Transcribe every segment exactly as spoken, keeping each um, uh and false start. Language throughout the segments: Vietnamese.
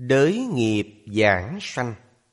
Đới nghiệp giảng sanh.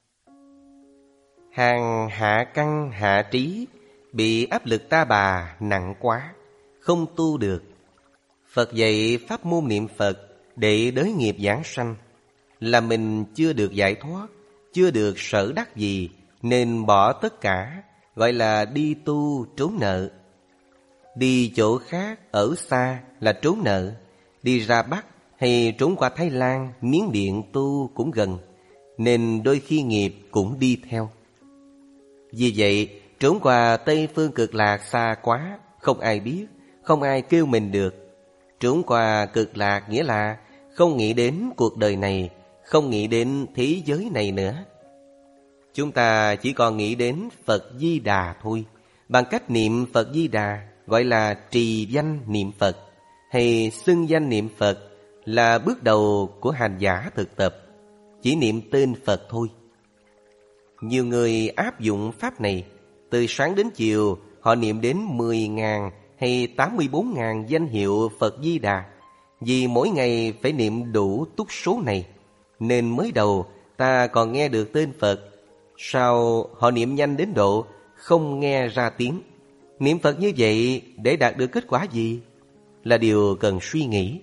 Hàng hạ căn hạ trí, bị áp lực ta bà nặng quá, không tu được. Phật dạy pháp môn niệm Phật để đới nghiệp giảng sanh, là mình chưa được giải thoát, chưa được sở đắc gì, nên bỏ tất cả, gọi là đi tu trốn nợ. Đi chỗ khác ở xa là trốn nợ, đi ra Bắc hay trốn qua Thái Lan, Miến Điện tu cũng gần, nên đôi khi nghiệp cũng đi theo. Vì vậy, trốn qua Tây Phương Cực Lạc xa quá, không ai biết, không ai kêu mình được. Trốn qua Cực Lạc nghĩa là không nghĩ đến cuộc đời này, không nghĩ đến thế giới này nữa. Chúng ta chỉ còn nghĩ đến Phật Di Đà thôi, bằng cách niệm Phật Di Đà, gọi là trì danh niệm Phật, hay xưng danh niệm Phật, là bước đầu của hành giả thực tập, chỉ niệm tên Phật thôi. Nhiều người áp dụng pháp này, từ sáng đến chiều họ niệm đến mười ngàn hay tám mươi bốn ngàn danh hiệu Phật Di Đà, vì mỗi ngày phải niệm đủ túc số này, nên mới đầu ta còn nghe được tên Phật, sau họ niệm nhanh đến độ không nghe ra tiếng. Niệm Phật như vậy để đạt được kết quả gì? Là điều cần suy nghĩ.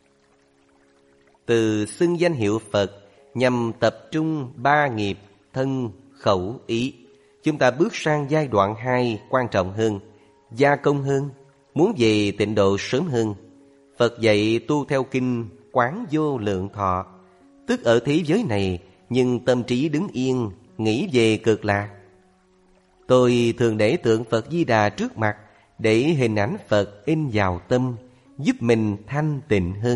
Từ xưng danh hiệu Phật nhằm tập trung ba nghiệp thân, khẩu, ý, chúng ta bước sang giai đoạn hai quan trọng hơn, gia công hơn, muốn về tịnh độ sớm hơn. Phật dạy tu theo kinh Quán Vô Lượng Thọ, tức ở thế giới này nhưng tâm trí đứng yên, nghĩ về Cực Lạc. Tôi thường để tượng Phật Di Đà trước mặt, để hình ảnh Phật in vào tâm, giúp mình thanh tịnh hơn.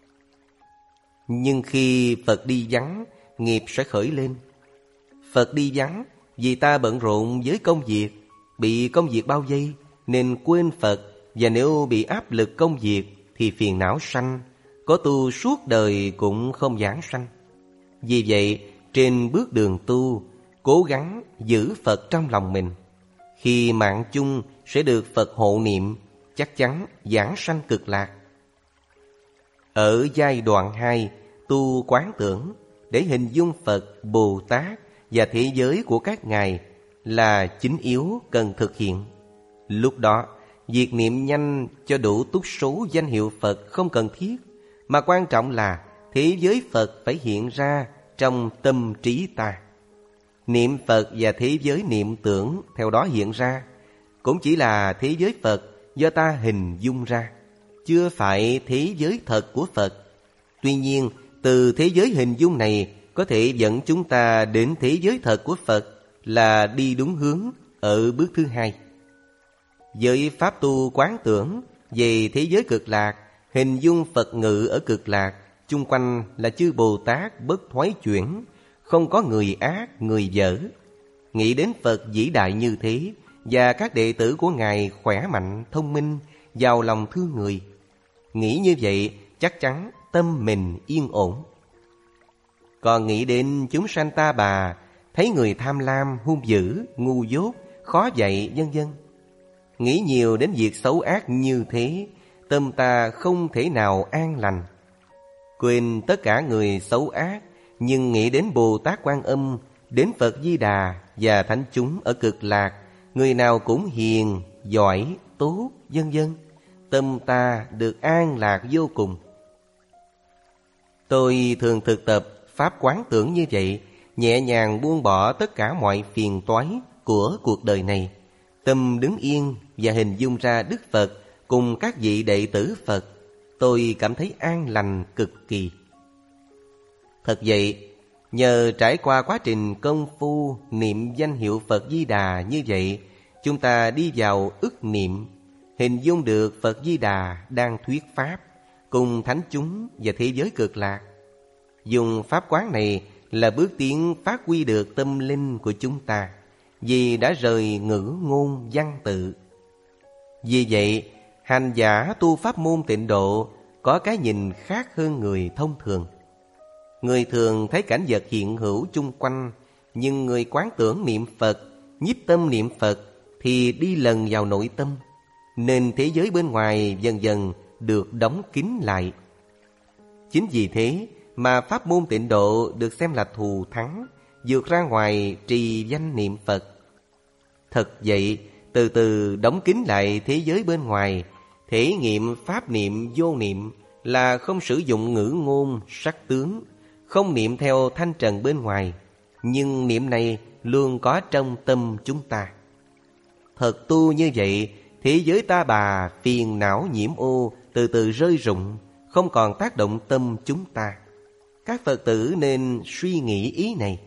Nhưng khi Phật đi vắng, nghiệp sẽ khởi lên. Phật đi vắng vì ta bận rộn với công việc, bị công việc bao vây nên quên Phật, và nếu bị áp lực công việc thì phiền não sanh, có tu suốt đời cũng không giảng sanh. Vì vậy, trên bước đường tu, cố gắng giữ Phật trong lòng mình. Khi mạng chung sẽ được Phật hộ niệm, chắc chắn giảng sanh Cực Lạc. Ở giai đoạn hai, tu quán tưởng để hình dung Phật, Bồ Tát và thế giới của các ngài là chính yếu cần thực hiện. Lúc đó, việc niệm nhanh cho đủ túc số danh hiệu Phật không cần thiết, mà quan trọng là thế giới Phật phải hiện ra trong tâm trí ta. Niệm Phật và thế giới niệm tưởng theo đó hiện ra, cũng chỉ là thế giới Phật do ta hình dung ra, chưa phải thế giới thật của Phật. Tuy nhiên, từ thế giới hình dung này có thể dẫn chúng ta đến thế giới thật của Phật, là đi đúng hướng ở bước thứ hai. Với pháp tu quán tưởng về thế giới Cực Lạc, hình dung Phật ngự ở Cực Lạc, chung quanh là chư Bồ Tát bất thoái chuyển, không có người ác, người dở. Nghĩ đến Phật vĩ đại như thế, và các đệ tử của Ngài khỏe mạnh, thông minh, giàu lòng thương người. Nghĩ như vậy, chắc chắn tâm mình yên ổn. Còn nghĩ đến chúng sanh ta bà, thấy người tham lam, hung dữ, ngu dốt, khó dạy, vân vân. Nghĩ nhiều đến việc xấu ác như thế, tâm ta không thể nào an lành. Quên tất cả người xấu ác, nhưng nghĩ đến Bồ Tát Quan Âm, đến Phật Di Đà và thánh chúng ở Cực Lạc, người nào cũng hiền, giỏi, tốt, vân vân. Tâm ta được an lạc vô cùng. Tôi thường thực tập pháp quán tưởng như vậy, nhẹ nhàng buông bỏ tất cả mọi phiền toái của cuộc đời này. Tâm đứng yên và hình dung ra Đức Phật cùng các vị đệ tử Phật, tôi cảm thấy an lành cực kỳ. Thật vậy, nhờ trải qua quá trình công phu niệm danh hiệu Phật Di Đà như vậy, chúng ta đi vào ức niệm, hình dung được Phật Di Đà đang thuyết pháp cùng thánh chúng và thế giới Cực Lạc. Dùng pháp quán này là bước tiến phát huy được tâm linh của chúng ta, vì đã rời ngữ ngôn văn tự. Vì vậy, hành giả tu pháp môn tịnh độ có cái nhìn khác hơn người thông thường. Người thường thấy cảnh vật hiện hữu chung quanh, nhưng người quán tưởng niệm Phật, nhiếp tâm niệm Phật thì đi lần vào nội tâm, nên thế giới bên ngoài dần dần được đóng kín lại. Chính vì thế mà pháp môn tịnh độ được xem là thù thắng, vượt ra ngoài trì danh niệm Phật. Thật vậy, từ từ đóng kín lại thế giới bên ngoài, thể nghiệm pháp niệm vô niệm là không sử dụng ngữ ngôn, sắc tướng, không niệm theo thanh trần bên ngoài, nhưng niệm này luôn có trong tâm chúng ta. Thật tu như vậy, thế giới ta bà phiền não nhiễm ô từ từ rơi rụng, không còn tác động tâm chúng ta. Các Phật tử nên suy nghĩ ý này.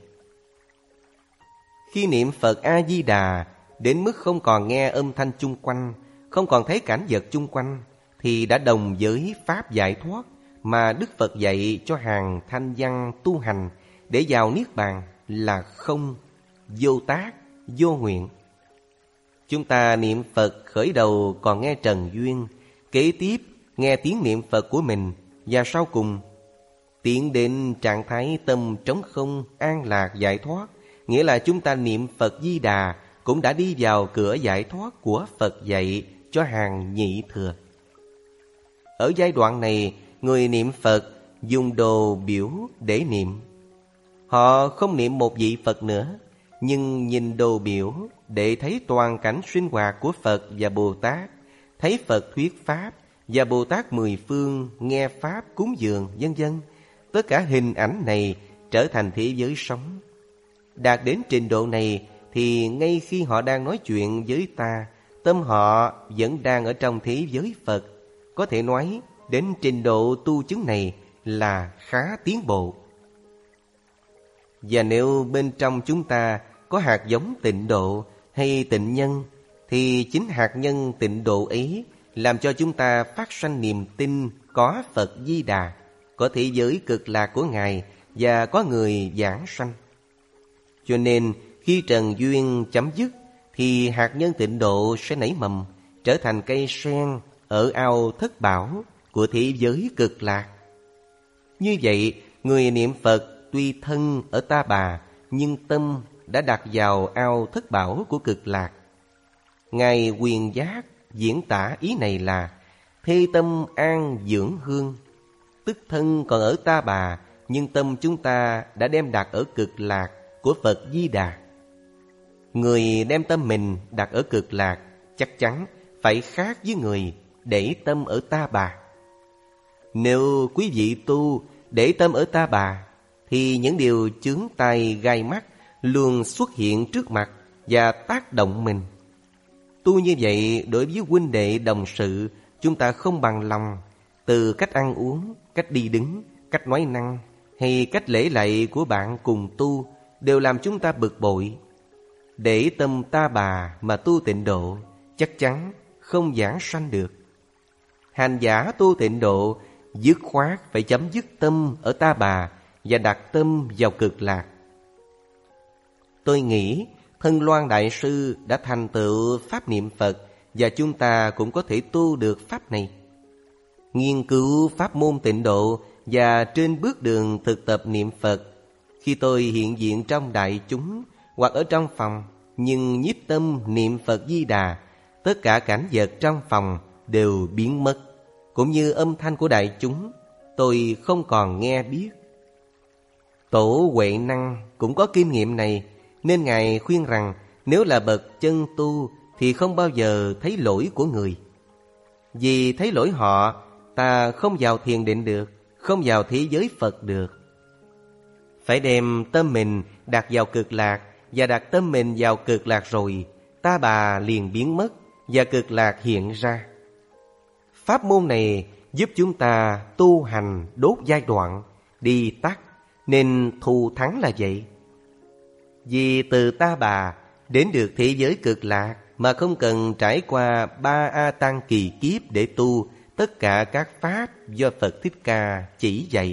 Khi niệm Phật A-di-đà đến mức không còn nghe âm thanh chung quanh, không còn thấy cảnh vật chung quanh, thì đã đồng với pháp giải thoát mà Đức Phật dạy cho hàng thanh văn tu hành để vào Niết Bàn là không, vô tác, vô nguyện. Chúng ta niệm Phật khởi đầu còn nghe trần duyên, kế tiếp nghe tiếng niệm Phật của mình, và sau cùng tiến đến trạng thái tâm trống không, an lạc, giải thoát. Nghĩa là chúng ta niệm Phật Di Đà cũng đã đi vào cửa giải thoát của Phật dạy cho hàng nhị thừa. Ở giai đoạn này, người niệm Phật dùng đồ biểu để niệm. Họ không niệm một vị Phật nữa, nhưng nhìn đồ biểu để thấy toàn cảnh sinh hoạt của Phật và Bồ Tát, thấy Phật thuyết Pháp và Bồ Tát mười phương nghe Pháp cúng dường, vân vân. Tất cả hình ảnh này trở thành thế giới sống. Đạt đến trình độ này thì ngay khi họ đang nói chuyện với ta, tâm họ vẫn đang ở trong thế giới Phật. Có thể nói đến trình độ tu chứng này là khá tiến bộ. Và nếu bên trong chúng ta có hạt giống tịnh độ hay tịnh nhân, thì chính hạt nhân tịnh độ ấy làm cho chúng ta phát sanh niềm tin có Phật Di Đà, có thế giới cực lạc của Ngài và có người giảng sanh. Cho nên khi trần duyên chấm dứt thì hạt nhân tịnh độ sẽ nảy mầm, trở thành cây sen ở ao thất bảo của thế giới cực lạc. Như vậy, người niệm Phật tuy thân ở Ta Bà, nhưng tâm đã đặt vào ao thất bảo của cực lạc. Ngài Quyền Giác diễn tả ý này là thê tâm an dưỡng hương, tức thân còn ở Ta Bà, nhưng tâm chúng ta đã đem đặt ở cực lạc của Phật Di Đà. Người đem tâm mình đặt ở cực lạc chắc chắn phải khác với người để tâm ở Ta Bà. Nếu quý vị tu để tâm ở Ta Bà, thì những điều chướng tai gai mắt luôn xuất hiện trước mặt và tác động mình. Tu như vậy đối với huynh đệ đồng sự, chúng ta không bằng lòng. Từ cách ăn uống, cách đi đứng, cách nói năng hay cách lễ lạy của bạn cùng tu đều làm chúng ta bực bội. Để tâm Ta Bà mà tu tịnh độ chắc chắn không giảng sanh được. Hành giả tu tịnh độ dứt khoát phải chấm dứt tâm ở Ta Bà và đặt tâm vào cực lạc. Tôi nghĩ Thân Loan Đại Sư đã thành tựu pháp niệm Phật, và chúng ta cũng có thể tu được pháp này. Nghiên cứu pháp môn tịnh độ và trên bước đường thực tập niệm Phật, khi tôi hiện diện trong đại chúng hoặc ở trong phòng, nhưng nhiếp tâm niệm Phật Di Đà, tất cả cảnh vật trong phòng đều biến mất, cũng như âm thanh của đại chúng tôi không còn nghe biết. Tổ Huệ Năng cũng có kinh nghiệm này, nên Ngài khuyên rằng nếu là bậc chân tu thì không bao giờ thấy lỗi của người. Vì thấy lỗi họ, ta không vào thiền định được, không vào thế giới Phật được. Phải đem tâm mình đặt vào cực lạc, và đặt tâm mình vào cực lạc rồi, Ta Bà liền biến mất và cực lạc hiện ra. Pháp môn này giúp chúng ta tu hành đốt giai đoạn, đi tắt, nên thù thắng là vậy. Vì từ Ta Bà đến được thế giới cực lạc mà không cần trải qua ba A Tăng kỳ kiếp để tu tất cả các pháp do Phật Thích Ca chỉ dạy.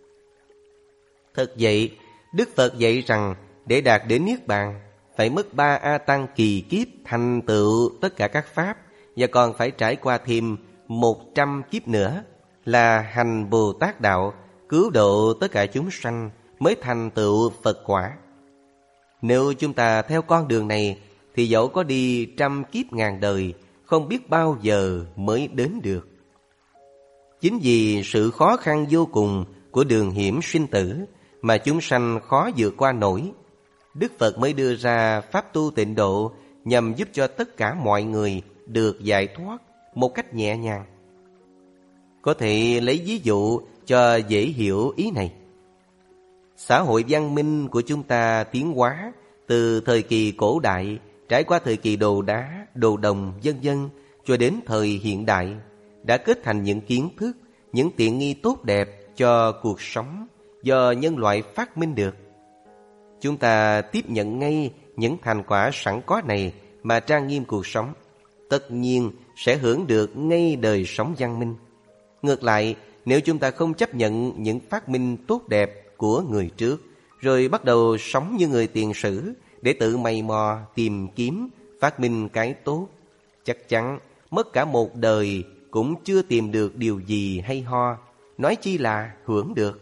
Thật vậy, Đức Phật dạy rằng để đạt đến Niết Bàn phải mất ba A Tăng kỳ kiếp thành tựu tất cả các pháp, và còn phải trải qua thêm một trăm kiếp nữa là hành Bồ Tát đạo, cứu độ tất cả chúng sanh mới thành tựu Phật quả. Nếu chúng ta theo con đường này thì dẫu có đi trăm kiếp ngàn đời, không biết bao giờ mới đến được. Chính vì sự khó khăn vô cùng của đường hiểm sinh tử mà chúng sanh khó vượt qua nổi, Đức Phật mới đưa ra pháp tu tịnh độ nhằm giúp cho tất cả mọi người được giải thoát một cách nhẹ nhàng. Có thể lấy ví dụ cho dễ hiểu ý này. Xã hội văn minh của chúng ta tiến hóa từ thời kỳ cổ đại, trải qua thời kỳ đồ đá, đồ đồng, vân vân, cho đến thời hiện đại, đã kết thành những kiến thức, những tiện nghi tốt đẹp cho cuộc sống do nhân loại phát minh được. Chúng ta tiếp nhận ngay những thành quả sẵn có này mà trang nghiêm cuộc sống, tất nhiên sẽ hưởng được ngay đời sống văn minh. Ngược lại, nếu chúng ta không chấp nhận những phát minh tốt đẹp của người trước, rồi bắt đầu sống như người tiền sử để tự mày mò, tìm kiếm, phát minh cái tốt, chắc chắn mất cả một đời cũng chưa tìm được điều gì hay ho, nói chi là hưởng được.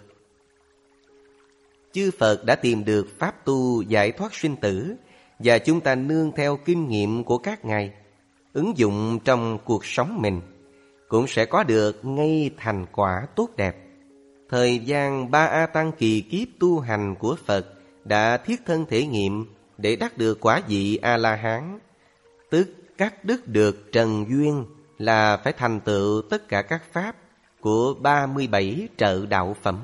Chư Phật đã tìm được pháp tu giải thoát sinh tử, và chúng ta nương theo kinh nghiệm của các ngài, ứng dụng trong cuộc sống mình, cũng sẽ có được ngay thành quả tốt đẹp. Thời gian ba A Tăng kỳ kiếp tu hành của Phật đã thiết thân thể nghiệm để đắc được quả vị A-la-hán, tức cắt đứt được trần duyên, là phải thành tựu tất cả các pháp của ba mươi bảy trợ đạo phẩm.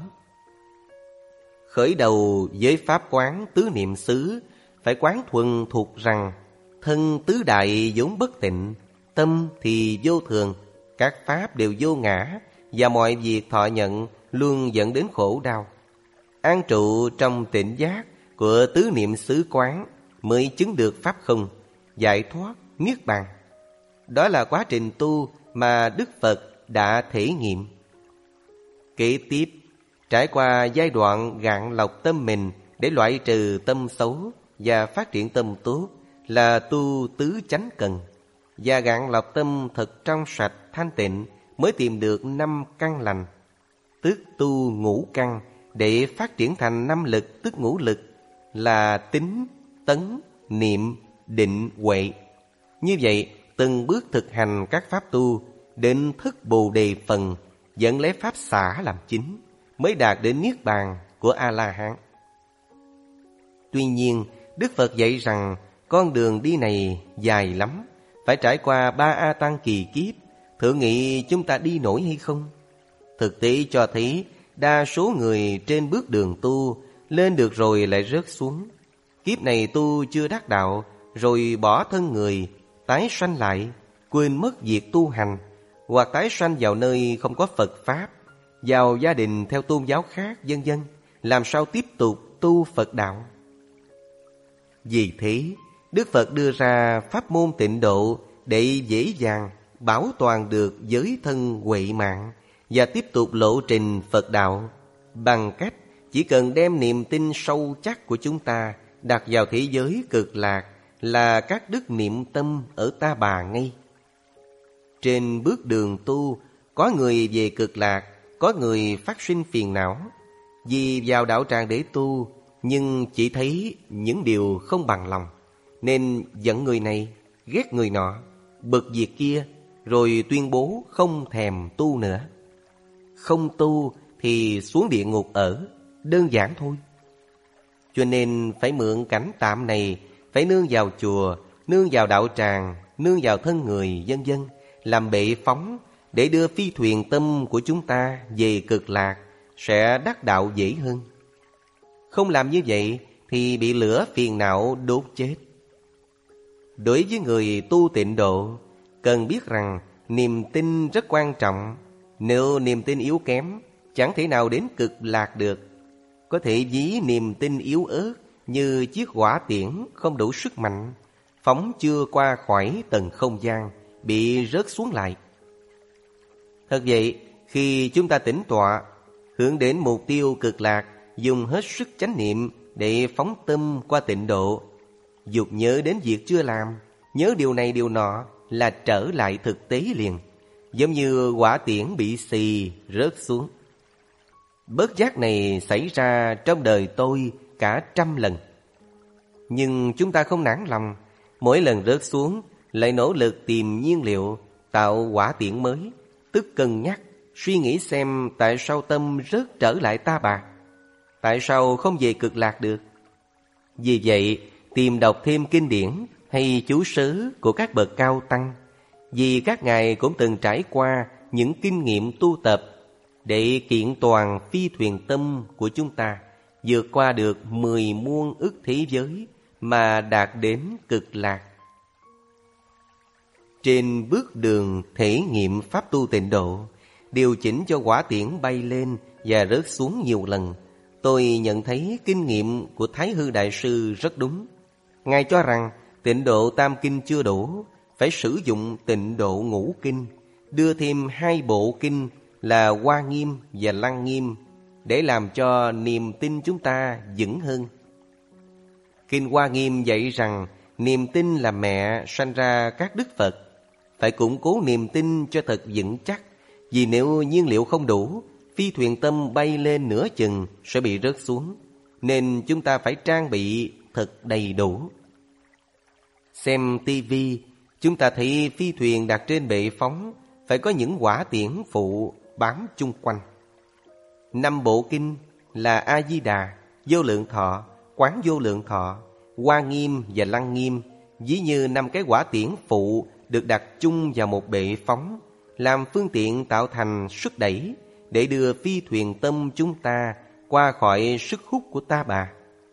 Khởi đầu với pháp quán tứ niệm xứ, phải quán thuần thuộc rằng thân tứ đại vốn bất tịnh, tâm thì vô thường, các pháp đều vô ngã, và mọi việc thọ nhận luôn dẫn đến khổ đau. An trụ trong tịnh giác của tứ niệm xứ quán mới chứng được pháp không, giải thoát, niết bàn. Đó là quá trình tu mà Đức Phật đã thể nghiệm. Kế tiếp, trải qua giai đoạn gạn lọc tâm mình để loại trừ tâm xấu và phát triển tâm tốt là tu tứ chánh cần. Và gạn lọc tâm thật trong sạch thanh tịnh mới tìm được năm căn lành, tức tu ngũ căn để phát triển thành năm lực, tức ngũ lực là tín, tấn, niệm, định, huệ. Như vậy, từng bước thực hành các pháp tu đến thức Bồ Đề phần, dẫn lấy pháp xả làm chính, mới đạt đến niết bàn của A-la-hán. Tuy nhiên, Đức Phật dạy rằng con đường đi này dài lắm, phải trải qua ba A Tăng kỳ kiếp, thử nghĩ chúng ta đi nổi hay không? Thực tế cho thấy đa số người trên bước đường tu lên được rồi lại rớt xuống. Kiếp này tu chưa đắc đạo, rồi bỏ thân người, tái sanh lại, quên mất việc tu hành, hoặc tái sanh vào nơi không có Phật Pháp, vào gia đình theo tôn giáo khác, vân vân, làm sao tiếp tục tu Phật đạo? Vì thế, Đức Phật đưa ra pháp môn tịnh độ để dễ dàng bảo toàn được giới thân huệ mạng và tiếp tục lộ trình Phật đạo bằng cách chỉ cần đem niềm tin sâu chắc của chúng ta đặt vào thế giới cực lạc là các đức niệm tâm ở Ta Bà ngay. Trên bước đường tu, có người về cực lạc, có người phát sinh phiền não, vì vào đạo tràng để tu nhưng chỉ thấy những điều không bằng lòng, nên giận người này, ghét người nọ, bực việc kia, rồi tuyên bố không thèm tu nữa. Không tu thì xuống địa ngục ở, đơn giản thôi. Cho nên phải mượn cảnh tạm này, phải nương vào chùa, nương vào đạo tràng, nương vào thân người, vân vân, làm bệ phóng để đưa phi thuyền tâm của chúng ta về cực lạc, sẽ đắc đạo dễ hơn. Không làm như vậy thì bị lửa phiền não đốt chết. Đối với người tu tịnh độ, cần biết rằng niềm tin rất quan trọng. Nếu niềm tin yếu kém, chẳng thể nào đến cực lạc được. Có thể ví niềm tin yếu ớt như chiếc hỏa tiễn không đủ sức mạnh, phóng chưa qua khỏi tầng không gian, bị rớt xuống lại. Thật vậy, khi chúng ta tĩnh tọa, hướng đến mục tiêu cực lạc, dùng hết sức chánh niệm để phóng tâm qua tịnh độ, dục nhớ đến việc chưa làm, nhớ điều này điều nọ là trở lại thực tế liền, giống như hỏa tiễn bị xì rớt xuống. Bất giác này xảy ra trong đời tôi cả trăm lần. Nhưng chúng ta không nản lòng, mỗi lần rớt xuống lại nỗ lực tìm nhiên liệu, tạo hỏa tiễn mới, tức cân nhắc, Suy nghĩ xem tại sao tâm rớt trở lại ta bà? Tại sao không về cực lạc được? Vì vậy, tìm đọc thêm kinh điển hay chú sớ của các bậc cao tăng, vì các ngài cũng từng trải qua những kinh nghiệm tu tập để kiện toàn phi thuyền tâm của chúng ta vượt qua được mười muôn ức thế giới mà đạt đến cực lạc. Trên bước đường thể nghiệm pháp tu tịnh độ, điều chỉnh cho hỏa tiễn bay lên và rớt xuống nhiều lần, tôi nhận thấy kinh nghiệm của Thái Hư Đại Sư rất đúng. Ngài cho rằng tịnh độ tam kinh chưa đủ, phải sử dụng tịnh độ ngũ kinh, đưa thêm hai bộ kinh là Hoa Nghiêm và Lăng Nghiêm để làm cho niềm tin chúng ta vững hơn. Kinh Hoa Nghiêm dạy rằng niềm tin là mẹ sanh ra các đức Phật. Phải củng cố niềm tin cho thật vững chắc, vì nếu nhiên liệu không đủ, phi thuyền tâm bay lên nửa chừng sẽ bị rớt xuống, nên chúng ta phải trang bị thật đầy đủ. Xem tivi, chúng ta thấy phi thuyền đặt trên bệ phóng phải có những hỏa tiễn phụ bám chung quanh. Năm bộ kinh là A Di Đà, Vô Lượng Thọ, Quán Vô Lượng Thọ, Hoa Nghiêm và Lăng Nghiêm, ví như năm cái hỏa tiễn phụ được đặt chung vào một bệ phóng, làm phương tiện tạo thành sức đẩy để đưa phi thuyền tâm chúng ta qua khỏi sức hút của ta bà.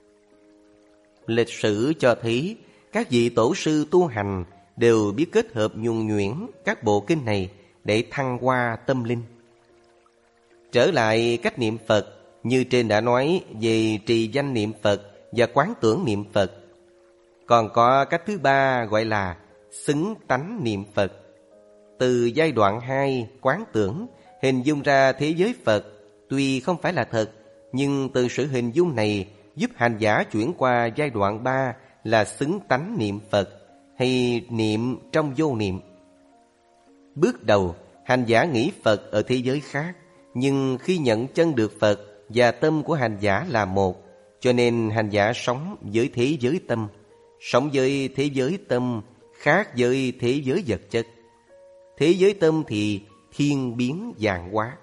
Lịch sử cho thấy các vị tổ sư tu hành đều biết kết hợp nhuần nhuyễn các bộ kinh này để thăng hoa tâm linh. Trở lại cách niệm Phật, như trên đã nói về trì danh niệm Phật và quán tưởng niệm Phật. Còn có cách thứ ba gọi là xứng tánh niệm Phật. Từ giai đoạn hai, quán tưởng, hình dung ra thế giới Phật tuy không phải là thật, nhưng từ sự hình dung này giúp hành giả chuyển qua giai đoạn ba là xứng tánh niệm Phật hay niệm trong vô niệm. Bước đầu, hành giả nghĩ Phật ở thế giới khác, nhưng khi nhận chân được Phật và tâm của hành giả là một, cho nên hành giả sống với thế giới tâm, sống với thế giới tâm khác với thế giới vật chất. Thế giới tâm thì thiên biến vạn hóa.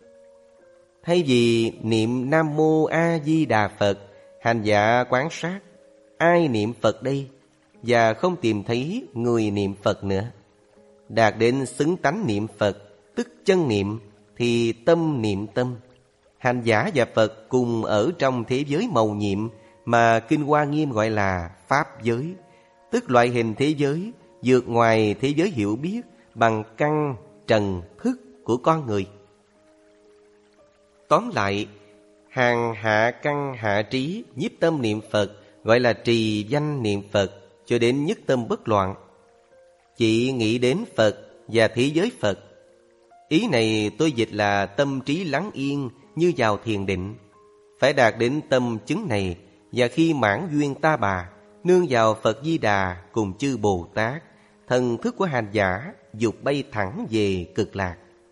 Thay vì niệm Nam Mô A Di Đà Phật, hành giả quan sát ai niệm Phật đây, và không tìm thấy người niệm Phật nữa. Đạt đến xứng tánh niệm Phật, tức chân niệm, thì tâm niệm tâm. Hành giả và Phật cùng ở trong thế giới mầu nhiệm mà Kinh Hoa Nghiêm gọi là Pháp giới, tức loại hình thế giới vượt ngoài thế giới hiểu biết bằng căn trần thức của con người. Tóm lại, hàng hạ căn hạ trí nhiếp tâm niệm Phật gọi là trì danh niệm Phật cho đến nhất tâm bất loạn. Chỉ nghĩ đến Phật và thế giới Phật. Ý này tôi dịch là tâm trí lắng yên như vào thiền định. Phải đạt đến tâm chứng này, và khi mãn duyên ta bà, nương vào Phật Di Đà cùng chư Bồ Tát, thần thức của hành giả dục bay thẳng về cực lạc.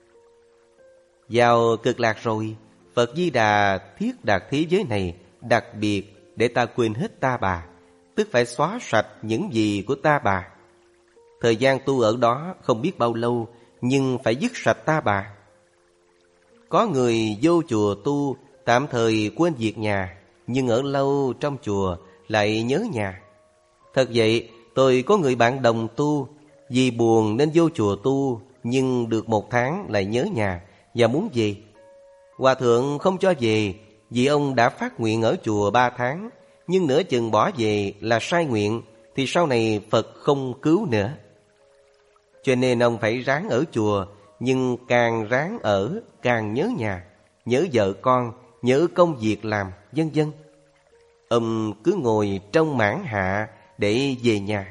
Vào cực lạc rồi, Phật Di Đà thiết đặt thế giới này đặc biệt để ta quên hết ta bà, tức phải xóa sạch những gì của ta bà. Thời gian tu ở đó không biết bao lâu, nhưng phải dứt sạch ta bà. Có người vô chùa tu tạm thời quên việc nhà, nhưng ở lâu trong chùa lại nhớ nhà. Thật vậy, tôi có người bạn đồng tu, vì buồn nên vô chùa tu, nhưng được một tháng lại nhớ nhà và muốn về. Hòa thượng không cho về, vì ông đã phát nguyện ở chùa ba tháng, nhưng nửa chừng bỏ về là sai nguyện, thì sau này Phật không cứu nữa. Cho nên ông phải ráng ở chùa, nhưng càng ráng ở càng nhớ nhà, nhớ vợ con, nhớ công việc làm, vân vân. Ông cứ ngồi trong mãn hạ để về nhà.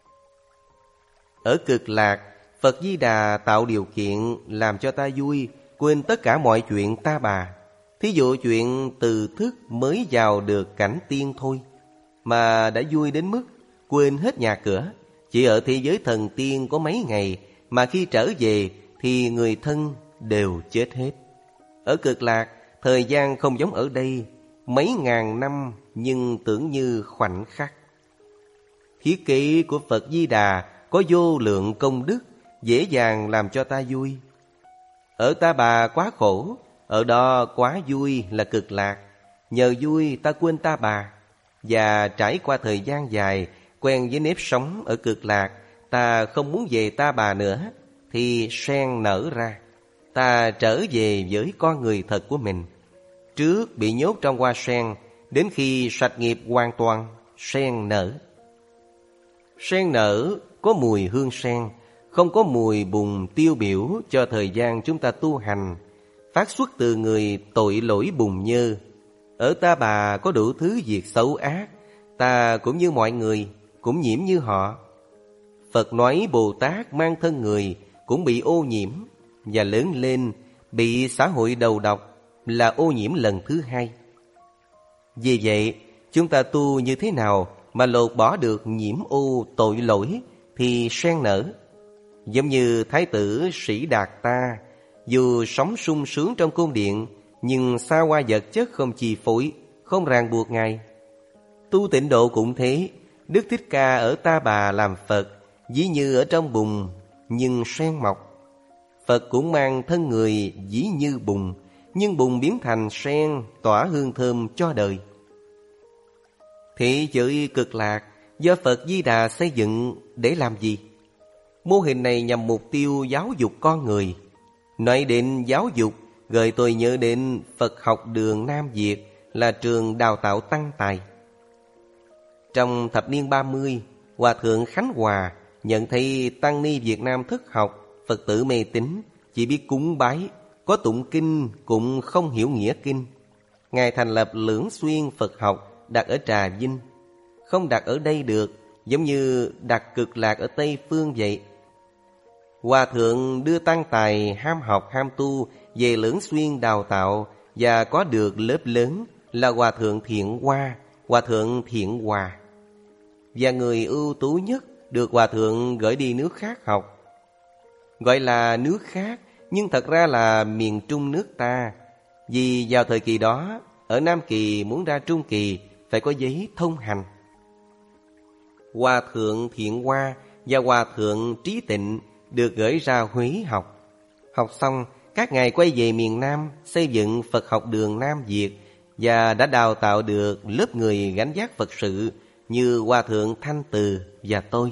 Ở cực lạc, Phật Di Đà tạo điều kiện làm cho ta vui, quên tất cả mọi chuyện ta bà. Thí dụ chuyện từ thức mới vào được cảnh tiên thôi, mà đã vui đến mức quên hết nhà cửa. Chỉ ở thế giới thần tiên có mấy ngày, mà khi trở về thì người thân đều chết hết. Ở cực lạc, thời gian không giống ở đây, mấy ngàn năm nhưng tưởng như khoảnh khắc. Thiết kế của Phật Di Đà có vô lượng công đức, dễ dàng làm cho ta vui. Ở Ta Bà quá khổ, ở đó quá vui là Cực Lạc. Nhờ vui ta quên Ta Bà. Và trải qua thời gian dài, quen với nếp sống ở Cực Lạc, ta không muốn về Ta Bà nữa, thì sen nở ra. Ta trở về với con người thật của mình. Trước bị nhốt trong hoa sen, đến khi sạch nghiệp hoàn toàn, sen nở. Sen nở có mùi hương sen, không có mùi bùn tiêu biểu cho thời gian chúng ta tu hành, phát xuất từ người tội lỗi bùn nhơ. Ở Ta Bà có đủ thứ việc xấu ác, ta cũng như mọi người, cũng nhiễm như họ. Phật nói Bồ Tát mang thân người cũng bị ô nhiễm, và lớn lên bị xã hội đầu độc là ô nhiễm lần thứ hai. Vì vậy, chúng ta tu như thế nào mà lột bỏ được nhiễm ô tội lỗi thì sen nở. Giống như Thái tử Sĩ Đạt ta, dù sống sung sướng trong cung điện, nhưng xa hoa vật chất không chi phối, không ràng buộc Ngài. Tu Tịnh Độ cũng thế, Đức Thích Ca ở Ta Bà làm Phật, ví như ở trong bùn, nhưng sen mọc. Phật cũng mang thân người ví như bùn, nhưng bùn biến thành sen, tỏa hương thơm cho đời. Thế giới Cực Lạc do Phật Di Đà xây dựng để làm gì? Mô hình này nhằm mục tiêu giáo dục con người. Nói đến giáo dục, gợi tôi nhớ đến Phật học đường Nam Việt là trường đào tạo tăng tài. Trong thập niên ba mươi, Hòa Thượng Khánh Hòa nhận thấy tăng ni Việt Nam thất học, Phật tử mê tín, chỉ biết cúng bái, có tụng kinh cũng không hiểu nghĩa kinh. Ngài thành lập Lưỡng Xuyên Phật học đặt ở Trà Vinh. Không đặt ở đây được, giống như đặt Cực Lạc ở Tây Phương vậy. Hòa Thượng đưa tăng tài ham học ham tu về Lưỡng Xuyên đào tạo, và có được lớp lớn là Hòa Thượng Thiện Hoa, Hòa Thượng Thiện Hòa. Và người ưu tú nhất được Hòa Thượng gửi đi nước khác học. Gọi là nước khác, nhưng thật ra là miền Trung nước ta. Vì vào thời kỳ đó, ở Nam Kỳ muốn ra Trung Kỳ phải có giấy thông hành. Hòa Thượng Thiện Hoa và Hòa Thượng Trí Tịnh được gửi ra Huế học. Học xong, các ngài quay về miền Nam xây dựng Phật học đường Nam Việt và đã đào tạo được lớp người gánh vác Phật sự như Hòa Thượng Thanh Từ và tôi.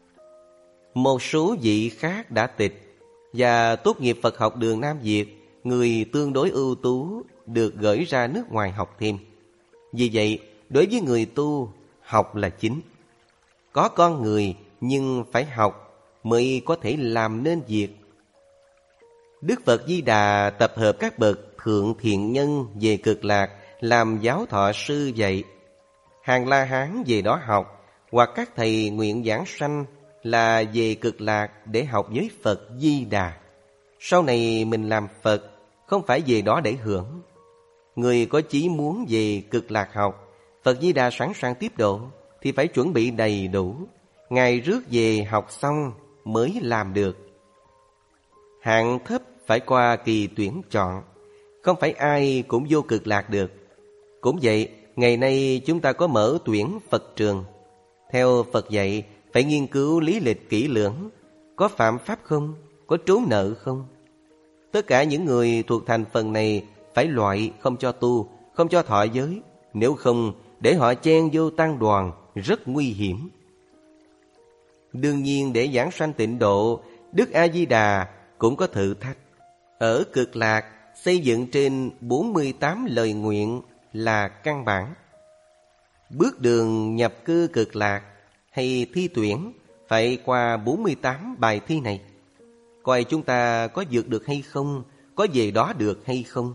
Một số vị khác đã tịch và tốt nghiệp Phật học đường Nam Việt, người tương đối ưu tú được gửi ra nước ngoài học thêm. Vì vậy, đối với người tu, học là chính. Có con người nhưng phải học mới có thể làm nên việc. Đức Phật Di Đà tập hợp các bậc thượng thiện nhân về Cực Lạc làm giáo thọ sư dạy. Hàng La Hán về đó học, hoặc các thầy nguyện giảng sanh là về Cực Lạc để học với Phật Di Đà. Sau này mình làm Phật, không phải về đó để hưởng. Người có chí muốn về Cực Lạc học, Phật Di Đà sẵn sàng tiếp độ, thì phải chuẩn bị đầy đủ. Ngài rước về học xong mới làm được. Hạng thấp phải qua kỳ tuyển chọn, không phải ai cũng vô Cực Lạc được. Cũng vậy, ngày nay chúng ta có mở tuyển Phật trường. Theo Phật dạy, phải nghiên cứu lý lịch kỹ lưỡng, có phạm pháp không, có trốn nợ không. Tất cả những người thuộc thành phần này phải loại không cho tu, không cho thọ giới. Nếu không, để họ chen vô tăng đoàn rất nguy hiểm. Đương nhiên để giảng sanh tịnh độ, Đức A-di-đà cũng có thử thách. Ở Cực Lạc xây dựng trên bốn mươi tám lời nguyện là căn bản. Bước đường nhập cư Cực Lạc hay thi tuyển phải qua bốn mươi tám bài thi này. Coi chúng ta có vượt được hay không, có về đó được hay không.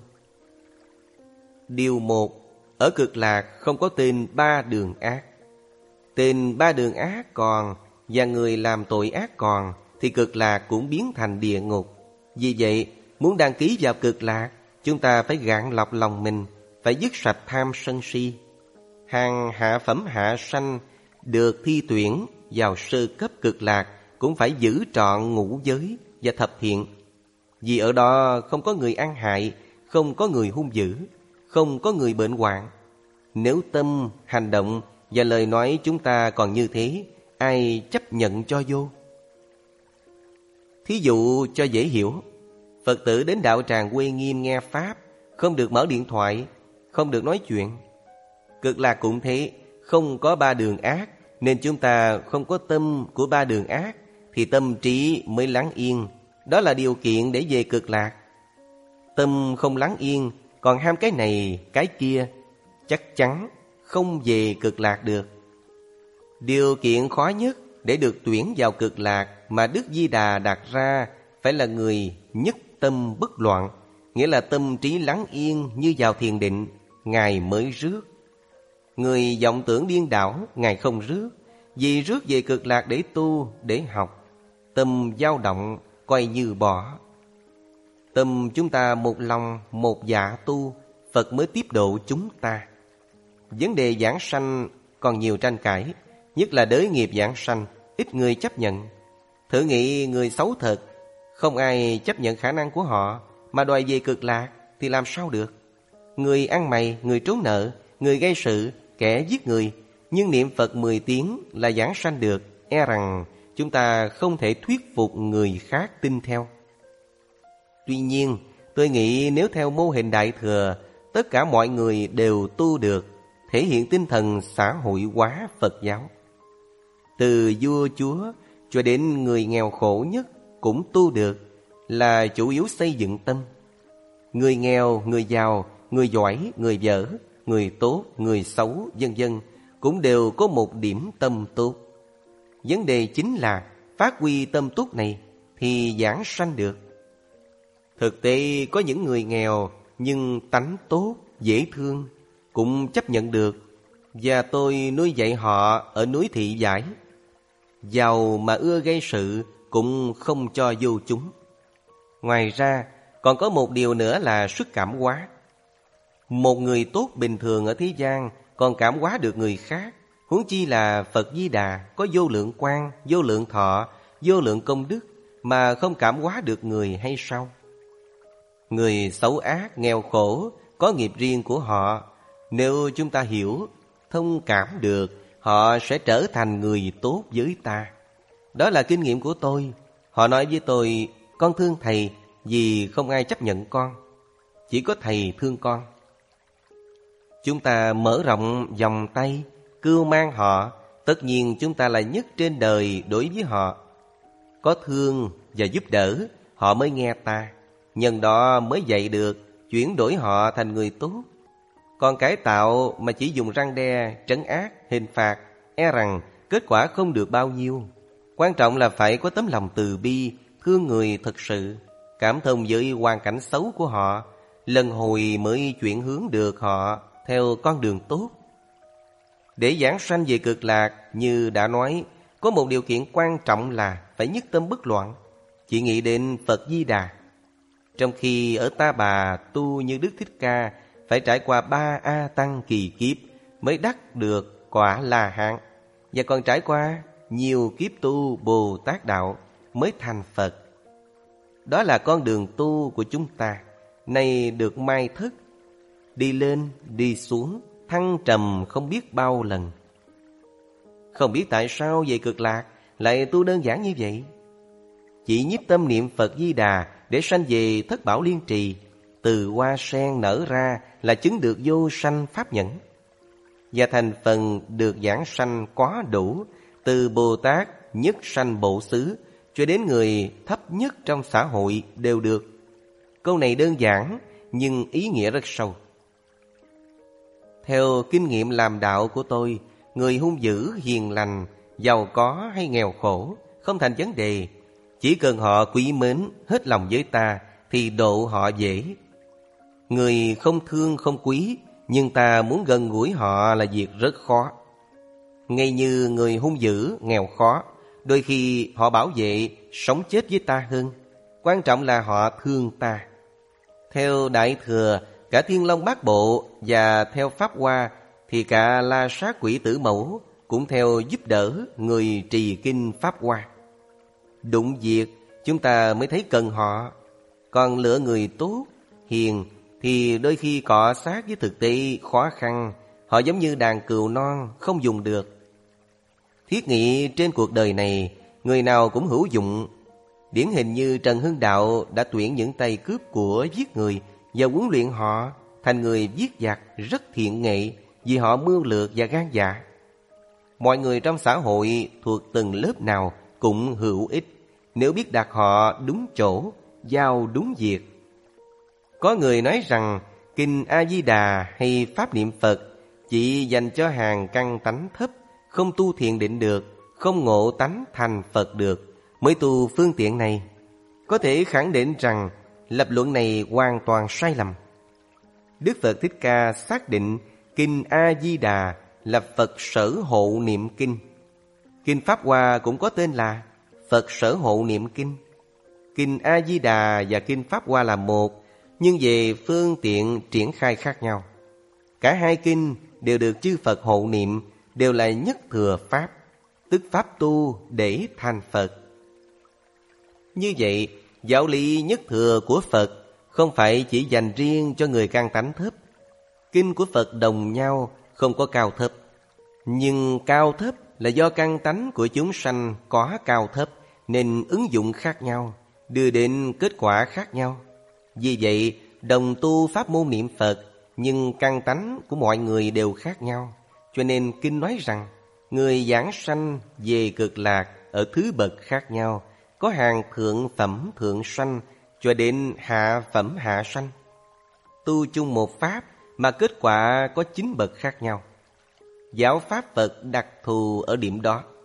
Điều một, ở Cực Lạc không có tên ba đường ác. Tên ba đường ác còn và người làm tội ác còn thì Cực Lạc cũng biến thành địa ngục. Vì vậy, muốn đăng ký vào Cực Lạc, chúng ta phải gạn lọc lòng mình, phải dứt sạch tham sân si. Hàng hạ phẩm hạ sanh được thi tuyển vào sơ cấp Cực Lạc cũng phải giữ trọn ngũ giới và thập thiện. Vì ở đó không có người ăn hại, không có người hung dữ, không có người bệnh hoạn. Nếu tâm, hành động và lời nói chúng ta còn như thế, ai chấp nhận cho vô? Thí dụ cho dễ hiểu, Phật tử đến đạo tràng Uê Nghiêm nghe Pháp, không được mở điện thoại, không được nói chuyện. Cực lạc cũng thế, không có ba đường ác, nên chúng ta không có tâm của ba đường ác, thì tâm trí mới lắng yên. Đó là điều kiện để về cực lạc. Tâm không lắng yên, còn ham cái này, cái kia, chắc chắn không về cực lạc được. Điều kiện khó nhất để được tuyển vào cực lạc mà Đức Di Đà đặt ra phải là người nhất tâm bất loạn, nghĩa là tâm trí lắng yên như vào thiền định, Ngài mới rước. Người vọng tưởng điên đảo, Ngài không rước, vì rước về cực lạc để tu, để học. Tâm dao động, coi như bỏ. Tâm chúng ta một lòng, một dạ tu, Phật mới tiếp độ chúng ta. Vấn đề giảng sanh còn nhiều tranh cãi, nhất là đới nghiệp giảng sanh, ít người chấp nhận. Thử nghĩ người xấu thật, không ai chấp nhận khả năng của họ, mà đòi về cực lạc thì làm sao được? Người ăn mày, người trốn nợ, người gây sự, kẻ giết người, nhưng niệm Phật mười tiếng là giảng sanh được, e rằng chúng ta không thể thuyết phục người khác tin theo. Tuy nhiên, tôi nghĩ nếu theo mô hình Đại Thừa, tất cả mọi người đều tu được, thể hiện tinh thần xã hội hóa Phật giáo. Từ vua chúa cho đến người nghèo khổ nhất cũng tu được, là chủ yếu xây dựng tâm. Người nghèo, người giàu, người giỏi, người dở, người tốt, người xấu, vân vân cũng đều có một điểm tâm tốt. Vấn đề chính là phát huy tâm tốt này thì giảng sanh được. Thực tế có những người nghèo nhưng tánh tốt, dễ thương cũng chấp nhận được, và tôi nuôi dạy họ ở núi Thị Giải. Giàu mà ưa gây sự cũng không cho vô chúng. Ngoài ra còn có một điều nữa là sức cảm hóa. Một người tốt bình thường ở thế gian còn cảm hóa được người khác, huống chi là Phật Di Đà có vô lượng quang, vô lượng thọ, vô lượng công đức mà không cảm hóa được người hay sao? Người xấu ác, nghèo khổ có nghiệp riêng của họ. Nếu chúng ta hiểu, thông cảm được, họ sẽ trở thành người tốt với ta. Đó là kinh nghiệm của tôi. Họ nói với tôi, con thương thầy vì không ai chấp nhận con, chỉ có thầy thương con. Chúng ta mở rộng vòng tay, cưu mang họ, tất nhiên chúng ta là nhất trên đời đối với họ. Có thương và giúp đỡ, họ mới nghe ta. Nhân đó mới dạy được, chuyển đổi họ thành người tốt. Còn cải tạo mà chỉ dùng răn đe, trấn ác, hình phạt, e rằng kết quả không được bao nhiêu. Quan trọng là phải có tấm lòng từ bi, thương người thật sự, cảm thông với hoàn cảnh xấu của họ, lần hồi mới chuyển hướng được họ theo con đường tốt. Để giảng sanh về cực lạc, như đã nói, có một điều kiện quan trọng là phải nhất tâm bất loạn, chỉ nghĩ đến Phật Di Đà. Trong khi ở Ta Bà tu như Đức Thích Ca phải trải qua ba A Tăng kỳ kiếp mới đắc được quả La Hán, và còn trải qua nhiều kiếp tu Bồ Tát đạo mới thành Phật. Đó là con đường tu của chúng ta, nay được mai thức, đi lên, đi xuống, thăng trầm không biết bao lần. Không biết tại sao về cực lạc lại tu đơn giản như vậy. Chỉ nhiếp tâm niệm Phật Di Đà để sanh về thất bảo liên trì, từ hoa sen nở ra là chứng được vô sanh pháp nhẫn, và thành phần được giảng sanh quá đủ, từ Bồ Tát nhất sanh bộ xứ cho đến người thấp nhất trong xã hội đều được. Câu này đơn giản nhưng ý nghĩa rất sâu. Theo kinh nghiệm làm đạo của tôi, người hung dữ, hiền lành, giàu có hay nghèo khổ không thành vấn đề. Chỉ cần họ quý mến, hết lòng với ta thì độ họ dễ. Người không thương không quý, nhưng ta muốn gần gũi họ là việc rất khó. Ngay như người hung dữ, nghèo khó, đôi khi họ bảo vệ, sống chết với ta hơn. Quan trọng là họ thương ta. Theo Đại Thừa, cả Thiên Long Bát Bộ và theo Pháp Hoa thì cả La Sát Quỷ Tử Mẫu cũng theo giúp đỡ người trì kinh Pháp Hoa. Đụng việc chúng ta mới thấy cần họ. Còn lựa người tốt, hiền thì đôi khi cọ sát với thực tế khó khăn. Họ giống như đàn cừu non không dùng được. Thiết nghĩ trên cuộc đời này người nào cũng hữu dụng, Điển hình như Trần Hưng Đạo đã tuyển những tay cướp của giết người và huấn luyện họ thành người giết giặc rất thiện nghệ vì họ mưu lược và gan dạ. Mọi người trong xã hội thuộc từng lớp nào cũng hữu ích nếu biết đặt họ đúng chỗ, giao đúng việc. Có người nói rằng Kinh A-di-đà hay Pháp niệm Phật chỉ dành cho hàng căn tánh thấp, không tu thiền định được, không ngộ tánh thành Phật được, mới tu phương tiện này. Có thể khẳng định rằng lập luận này hoàn toàn sai lầm. Đức Phật Thích Ca xác định Kinh A-di-đà là Phật Sở Hộ Niệm Kinh. Kinh Pháp Hoa cũng có tên là Phật Sở Hộ Niệm Kinh. Kinh A-di-đà và Kinh Pháp Hoa là một, nhưng về phương tiện triển khai khác nhau. Cả hai kinh đều được chư Phật hộ niệm, đều là nhất thừa Pháp, tức Pháp tu để thành Phật. Như vậy, giáo lý nhất thừa của Phật không phải chỉ dành riêng cho người căn tánh thấp. Kinh của Phật đồng nhau, không có cao thấp. Nhưng cao thấp là do căn tánh của chúng sanh có cao thấp nên ứng dụng khác nhau, đưa đến kết quả khác nhau. Vì vậy, đồng tu pháp môn niệm Phật, nhưng căn tánh của mọi người đều khác nhau. Cho nên kinh nói rằng, người giảng sanh về cực lạc ở thứ bậc khác nhau, có hàng thượng phẩm thượng sanh cho đến hạ phẩm hạ sanh. Tu chung một pháp mà kết quả có chín bậc khác nhau. Giáo pháp Phật đặc thù ở điểm đó.